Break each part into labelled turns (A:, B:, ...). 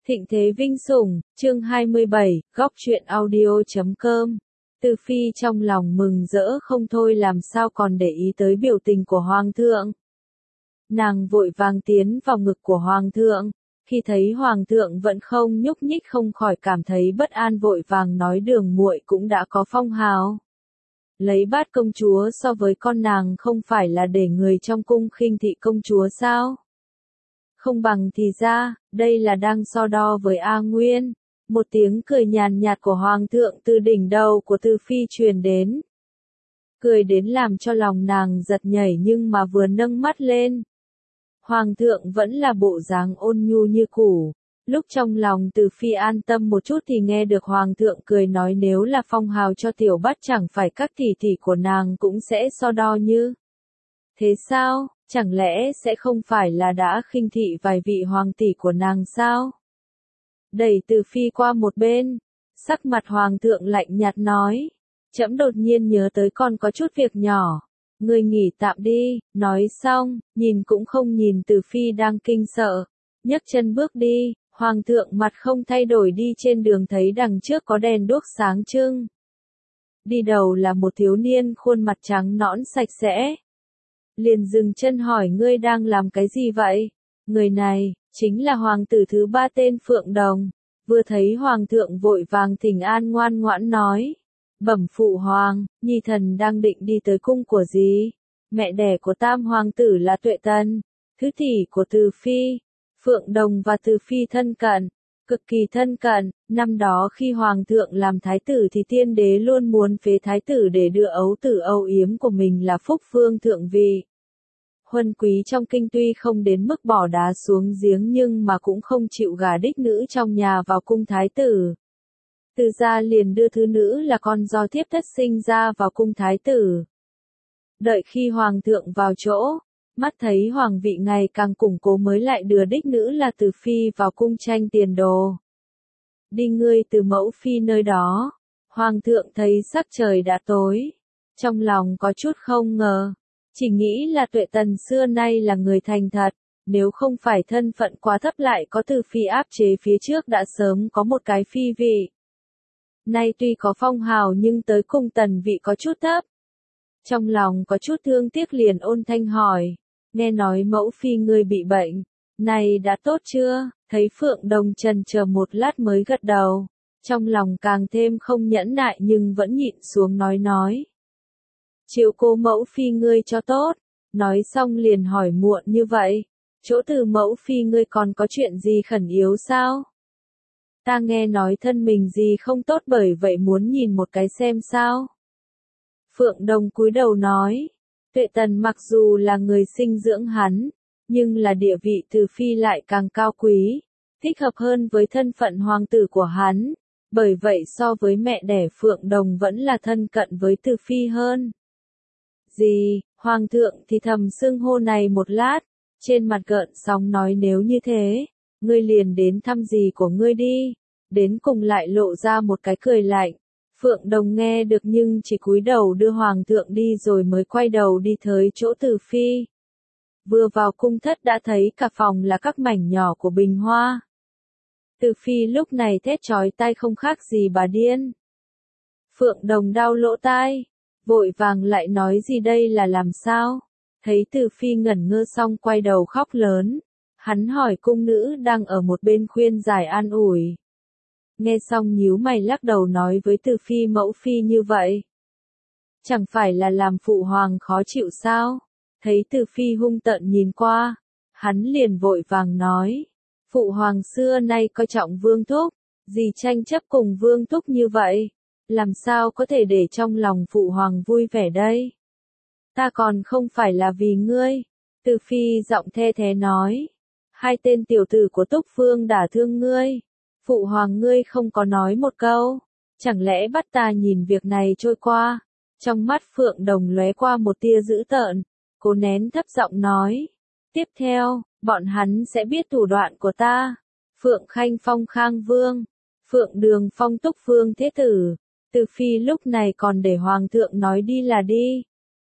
A: Thịnh thế vinh sủng, chương 27, góc truyện audio.com. Từ Phi trong lòng mừng rỡ không thôi, làm sao còn để ý tới biểu tình của Hoàng thượng. Nàng vội vàng tiến vào ngực của Hoàng thượng, khi thấy Hoàng thượng vẫn không nhúc nhích không khỏi cảm thấy bất an, vội vàng nói Đường muội cũng đã có phong hào. Lấy bát công chúa so với con nàng không phải là để người trong cung khinh thị công chúa sao? Không bằng thì ra, đây là đang so đo với A Nguyên. Một tiếng cười nhàn nhạt của Hoàng thượng từ đỉnh đầu của Từ Phi truyền đến. Cười đến làm cho lòng nàng giật nhảy, nhưng mà vừa nâng mắt lên, Hoàng thượng vẫn là bộ dáng ôn nhu như cũ. Lúc trong lòng Từ Phi an tâm một chút thì nghe được Hoàng thượng cười nói nếu là phong hào cho tiểu bát chẳng phải các tỷ tỷ của nàng cũng sẽ so đo như. Thế sao, chẳng lẽ sẽ không phải là đã khinh thị vài vị hoàng tỷ của nàng sao? Đẩy Từ Phi qua một bên, sắc mặt Hoàng thượng lạnh nhạt nói, trẫm đột nhiên nhớ tới con có chút việc nhỏ, ngươi nghỉ tạm đi. Nói xong, nhìn cũng không nhìn Từ Phi đang kinh sợ, nhấc chân bước đi. Hoàng thượng mặt không thay đổi đi trên đường, thấy đằng trước có đèn đuốc sáng trưng. Đi đầu là một thiếu niên khuôn mặt trắng nõn sạch sẽ. Liền dừng chân hỏi ngươi đang làm cái gì vậy? Người này, chính là hoàng tử thứ ba tên Phượng Đồng. Vừa thấy Hoàng thượng vội vàng thỉnh an ngoan ngoãn nói. Bẩm phụ hoàng, nhi thần đang định đi tới cung của dì. Mẹ đẻ của tam hoàng tử là Tuệ Tần, thứ tỷ của Từ Phi. Phượng Đồng và Từ Phi thân cận, cực kỳ thân cận. Năm đó khi Hoàng thượng làm thái tử thì tiên đế luôn muốn phế thái tử để đưa ấu tử âu yếm của mình là Phúc Vương thượng vị. Huân quý trong kinh tuy không đến mức bỏ đá xuống giếng nhưng mà cũng không chịu gả đích nữ trong nhà vào cung thái tử. Từ gia liền đưa thứ nữ là con do thiếp thất sinh ra vào cung thái tử. Đợi khi Hoàng thượng vào chỗ, mắt thấy hoàng vị ngày càng củng cố mới lại đưa đích nữ là Từ Phi vào cung tranh tiền đồ. Đi ngươi từ mẫu phi nơi đó. Hoàng thượng thấy sắc trời đã tối, trong lòng có chút không ngờ, chỉ nghĩ là Tuệ Tần xưa nay là người thành thật, nếu không phải thân phận quá thấp lại có Từ Phi áp chế phía trước đã sớm có một cái phi vị. Nay tuy có phong hào nhưng tới cung tần vị có chút thấp. Trong lòng có chút thương tiếc liền ôn thanh hỏi, nghe nói mẫu phi ngươi bị bệnh, này đã tốt chưa? Thấy Phượng Đồng chần chờ một lát mới gật đầu, trong lòng càng thêm không nhẫn nại nhưng vẫn nhịn xuống nói. Chiếu cố mẫu phi ngươi cho tốt. Nói xong liền hỏi muộn như vậy, chỗ Từ mẫu phi ngươi còn có chuyện gì khẩn yếu sao? Ta nghe nói thân mình gì không tốt bởi vậy muốn nhìn một cái xem sao. Phượng Đồng cúi đầu nói, Tuệ Tần mặc dù là người sinh dưỡng hắn, nhưng là địa vị Từ Phi lại càng cao quý, thích hợp hơn với thân phận hoàng tử của hắn, bởi vậy so với mẹ đẻ Phượng Đồng vẫn là thân cận với Từ Phi hơn. Gì? Hoàng thượng thì thầm xưng hô này một lát, trên mặt gợn sóng nói nếu như thế, ngươi liền đến thăm dì của ngươi đi, đến cùng lại lộ ra một cái cười lạnh. Phượng Đồng nghe được nhưng chỉ cúi đầu đưa Hoàng thượng đi rồi mới quay đầu đi tới chỗ Từ Phi. Vừa vào cung thất đã thấy cả phòng là các mảnh nhỏ của bình hoa. Từ Phi lúc này thét chói tai không khác gì bà điên. Phượng Đồng đau lỗ tai, vội vàng lại nói gì đây là làm sao? Thấy Từ Phi ngẩn ngơ xong quay đầu khóc lớn. Hắn hỏi cung nữ đang ở một bên khuyên giải an ủi. Nghe xong nhíu mày lắc đầu nói với Từ Phi mẫu phi như vậy. Chẳng phải là làm phụ hoàng khó chịu sao? Thấy Từ Phi hung tợn nhìn qua, hắn liền vội vàng nói. Phụ hoàng xưa nay coi trọng vương thúc, gì tranh chấp cùng vương thúc như vậy? Làm sao có thể để trong lòng phụ hoàng vui vẻ đây? Ta còn không phải là vì ngươi. Từ Phi giọng the thế nói. Hai tên tiểu tử của Túc Phương đả thương ngươi. Phụ hoàng ngươi không có nói một câu. Chẳng lẽ bắt ta nhìn việc này trôi qua? Trong mắt Phượng Đồng lóe qua một tia dữ tợn. Cố nén thấp giọng nói. Tiếp theo, bọn hắn sẽ biết thủ đoạn của ta. Phượng Khanh phong Khang Vương. Phượng Đường phong Túc Phương thế tử. Từ Phi lúc này còn để Hoàng thượng nói đi là đi.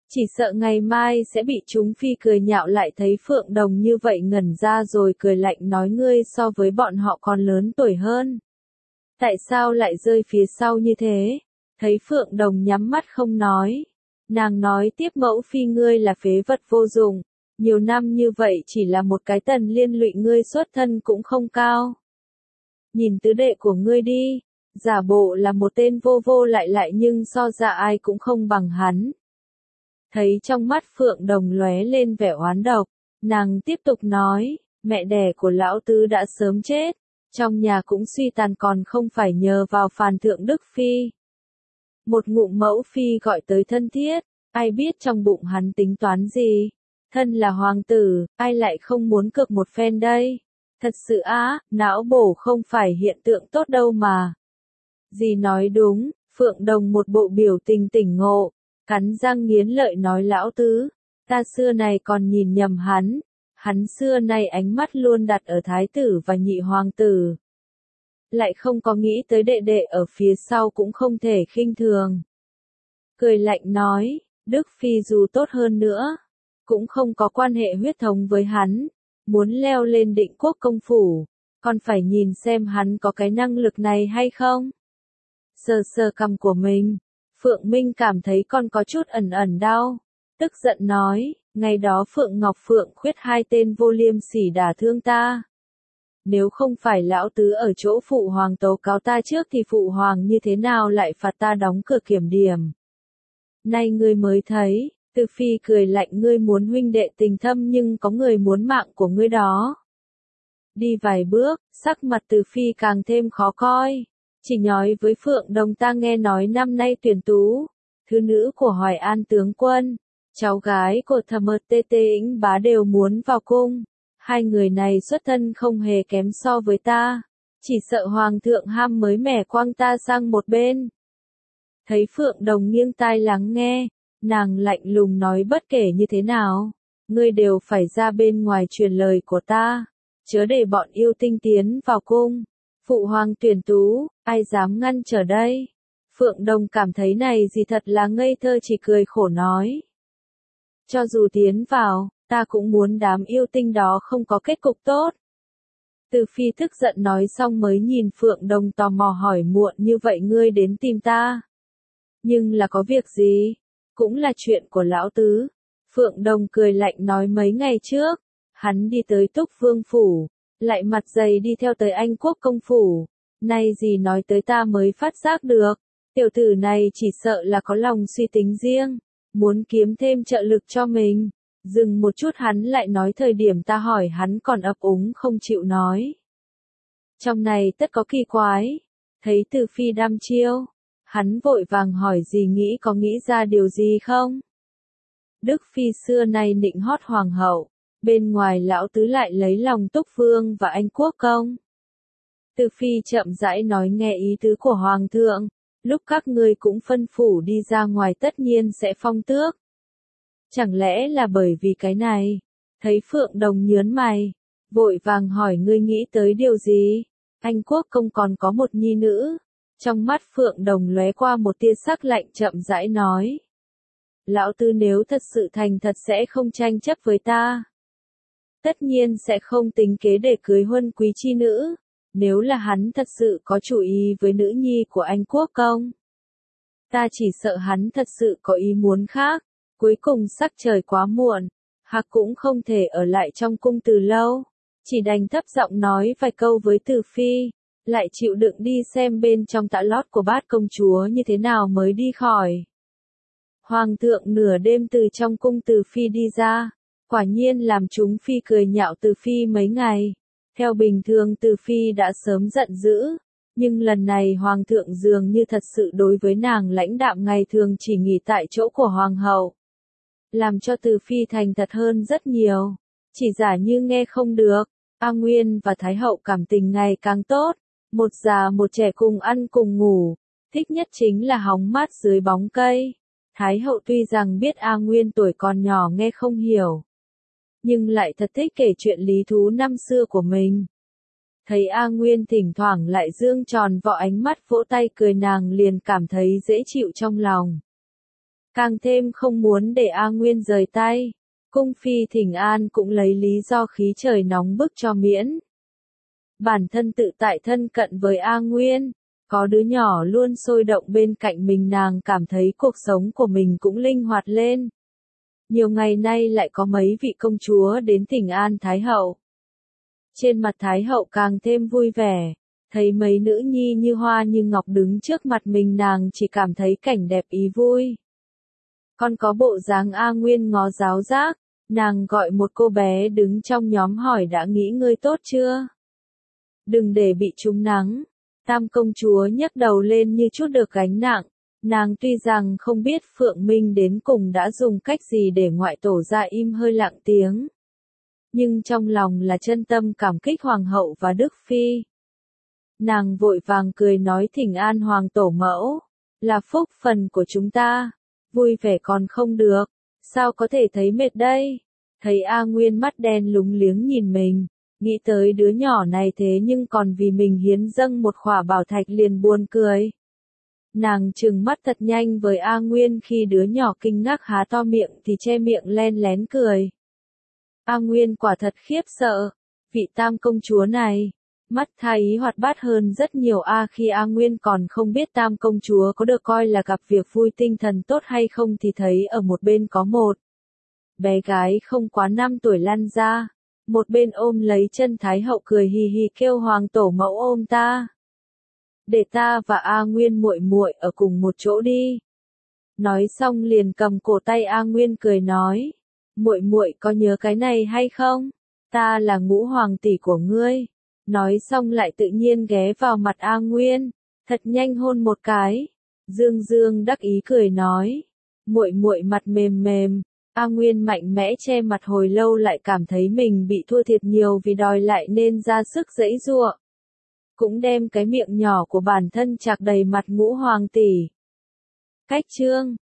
A: Chỉ sợ ngày mai sẽ bị chúng phi cười nhạo lại. Thấy Phượng Đồng như vậy ngẩn ra rồi cười lạnh nói ngươi so với bọn họ còn lớn tuổi hơn. Tại sao lại rơi phía sau như thế? Thấy Phượng Đồng nhắm mắt không nói. Nàng nói tiếp mẫu phi ngươi là phế vật vô dụng. Nhiều năm như vậy chỉ là một cái tần liên lụy ngươi xuất thân cũng không cao. Nhìn tứ đệ của ngươi đi. Giả bộ là một tên vô vô lại nhưng so ra ai cũng không bằng hắn. Thấy trong mắt Phượng Đồng lóe lên vẻ oán độc, nàng tiếp tục nói, mẹ đẻ của lão tứ đã sớm chết, trong nhà cũng suy tàn còn không phải nhờ vào Phàn Thượng Đức Phi. Một ngụm mẫu phi gọi tới thân thiết, ai biết trong bụng hắn tính toán gì, thân là hoàng tử, ai lại không muốn cược một phen đây. Thật sự á, não bổ không phải hiện tượng tốt đâu mà. Dì nói đúng, Phượng Đồng một bộ biểu tình tỉnh ngộ. Cắn răng nghiến lợi nói lão tứ, ta xưa này còn nhìn nhầm hắn xưa nay ánh mắt luôn đặt ở thái tử và nhị hoàng tử. Lại không có nghĩ tới đệ đệ ở phía sau cũng không thể khinh thường. Cười lạnh nói, Đức Phi dù tốt hơn nữa, cũng không có quan hệ huyết thống với hắn, muốn leo lên Định Quốc công phủ, còn phải nhìn xem hắn có cái năng lực này hay không. Sờ sờ cằm của mình. Phượng Minh cảm thấy con có chút ẩn đau, tức giận nói, ngày đó Phượng Ngọc Phượng Khuyết hai tên vô liêm sỉ đả thương ta. Nếu không phải lão tứ ở chỗ phụ hoàng tố cáo ta trước thì phụ hoàng như thế nào lại phạt ta đóng cửa kiểm điểm. Nay ngươi mới thấy, Từ Phi cười lạnh ngươi muốn huynh đệ tình thâm nhưng có người muốn mạng của ngươi đó. Đi vài bước, sắc mặt Từ Phi càng thêm khó coi. Chỉ nói với Phượng Đồng ta nghe nói năm nay tuyển tú, thứ nữ của Hoài An tướng quân, cháu gái của Thẩm Tê Ĩnh bá đều muốn vào cung. Hai người này xuất thân không hề kém so với ta, chỉ sợ Hoàng thượng ham mới mẻ quăng ta sang một bên. Thấy Phượng Đồng nghiêng tai lắng nghe, nàng lạnh lùng nói bất kể như thế nào, ngươi đều phải ra bên ngoài truyền lời của ta, chớ để bọn yêu tinh tiến vào cung. Phụ hoàng tuyển tú, ai dám ngăn trở đây? Phượng Đồng cảm thấy này gì thật là ngây thơ chỉ cười khổ nói. Cho dù tiến vào, ta cũng muốn đám yêu tinh đó không có kết cục tốt. Từ Phi tức giận nói xong mới nhìn Phượng Đồng tò mò hỏi muộn như vậy ngươi đến tìm ta. Nhưng là có việc gì? Cũng là chuyện của lão tứ. Phượng Đồng cười lạnh nói mấy ngày trước, hắn đi tới Túc Vương Phủ. Lại mặt dày đi theo tới Anh Quốc công phủ, nay gì nói tới ta mới phát giác được, tiểu tử này chỉ sợ là có lòng suy tính riêng, muốn kiếm thêm trợ lực cho mình. Dừng một chút hắn lại nói thời điểm ta hỏi hắn còn ấp úng không chịu nói. Trong này tất có kỳ quái, thấy Từ Phi đăm chiêu, hắn vội vàng hỏi gì nghĩ có nghĩ ra điều gì không? Đức Phi xưa nay nịnh hót hoàng hậu. Bên ngoài lão tứ lại lấy lòng Túc Vương và Anh Quốc công. Từ Phi chậm rãi nói nghe ý tứ của Hoàng thượng, lúc các ngươi cũng phân phủ đi ra ngoài tất nhiên sẽ phong tước. Chẳng lẽ là bởi vì cái này? Thấy Phượng Đồng nhớn mày, vội vàng hỏi ngươi nghĩ tới điều gì? Anh Quốc công còn có một nhi nữ. Trong mắt Phượng Đồng lóe qua một tia sắc lạnh chậm rãi nói. Lão tứ nếu thật sự thành thật sẽ không tranh chấp với ta. Tất nhiên sẽ không tính kế để cưới huân quý chi nữ, nếu là hắn thật sự có chủ ý với nữ nhi của Anh Quốc công. Ta chỉ sợ hắn thật sự có ý muốn khác, cuối cùng sắc trời quá muộn, Hạc cũng không thể ở lại trong cung từ lâu, chỉ đành thấp giọng nói vài câu với Từ Phi, lại chịu đựng đi xem bên trong tã lót của bát công chúa như thế nào mới đi khỏi. Hoàng thượng nửa đêm từ trong cung Từ Phi đi ra. Quả nhiên làm chúng Phi cười nhạo Từ Phi mấy ngày. Theo bình thường Từ Phi đã sớm giận dữ, nhưng lần này Hoàng thượng dường như thật sự đối với nàng lãnh đạm ngày thường chỉ nghỉ tại chỗ của Hoàng hậu. Làm cho Từ Phi thành thật hơn rất nhiều, chỉ giả như nghe không được. A Nguyên và Thái hậu cảm tình ngày càng tốt, một già một trẻ cùng ăn cùng ngủ, thích nhất chính là hóng mát dưới bóng cây. Thái hậu tuy rằng biết A Nguyên tuổi còn nhỏ nghe không hiểu, nhưng lại thật thích kể chuyện lý thú năm xưa của mình. Thấy A Nguyên thỉnh thoảng lại dương tròn vỏ ánh mắt vỗ tay cười nàng liền cảm thấy dễ chịu trong lòng. càng thêm không muốn để A Nguyên rời tay. Cung phi thỉnh an cũng lấy lý do khí trời nóng bức cho miễn. Bản thân tự tại thân cận với A Nguyên, có đứa nhỏ luôn sôi động bên cạnh mình, nàng cảm thấy cuộc sống của mình cũng linh hoạt lên. Nhiều ngày nay lại có mấy vị công chúa đến thỉnh an Thái hậu. Trên mặt Thái hậu càng thêm vui vẻ, thấy mấy nữ nhi như hoa như ngọc đứng trước mặt mình, nàng chỉ cảm thấy cảnh đẹp ý vui. Còn có bộ dáng A Nguyên ngó giáo giác, nàng gọi một cô bé đứng trong nhóm hỏi đã nghỉ ngơi tốt chưa? Đừng để bị trúng nắng. Tam công chúa nhấc đầu lên như chút được gánh nặng, nàng tuy rằng không biết Phượng Minh đến cùng đã dùng cách gì để ngoại tổ ra im hơi lặng tiếng. Nhưng trong lòng là chân tâm cảm kích hoàng hậu và đức phi. Nàng vội vàng cười nói thỉnh an hoàng tổ mẫu, là phúc phần của chúng ta, vui vẻ còn không được, sao có thể thấy mệt đây? Thấy A Nguyên mắt đen lúng liếng nhìn mình, nghĩ tới đứa nhỏ này thế nhưng còn vì mình hiến dâng một khỏa bảo thạch liền buồn cười. Nàng trừng mắt thật nhanh với A Nguyên, khi đứa nhỏ kinh ngạc há to miệng thì che miệng len lén cười. A Nguyên quả thật khiếp sợ, vị tam công chúa này, mắt thái ý hoạt bát hơn rất nhiều khi A Nguyên còn không biết tam công chúa có được coi là gặp việc vui tinh thần tốt hay không thì thấy ở một bên có một bé gái không quá 5 tuổi lăn ra, một bên ôm lấy chân Thái hậu cười hì hì kêu hoàng tổ mẫu ôm ta. Để ta và A Nguyên muội muội ở cùng một chỗ đi. Nói xong liền cầm cổ tay A Nguyên cười nói, muội muội có nhớ cái này hay không? Ta là ngũ hoàng tỷ của ngươi. Nói xong lại tự nhiên ghé vào mặt A Nguyên, thật nhanh hôn một cái. Dương Dương đắc ý cười nói, muội muội mặt mềm mềm. A Nguyên mạnh mẽ che mặt hồi lâu lại cảm thấy mình bị thua thiệt nhiều vì đòi lại nên ra sức giãy giụa. Cũng đem cái miệng nhỏ của bản thân chạc đầy mặt ngũ hoàng tỷ. Cách chương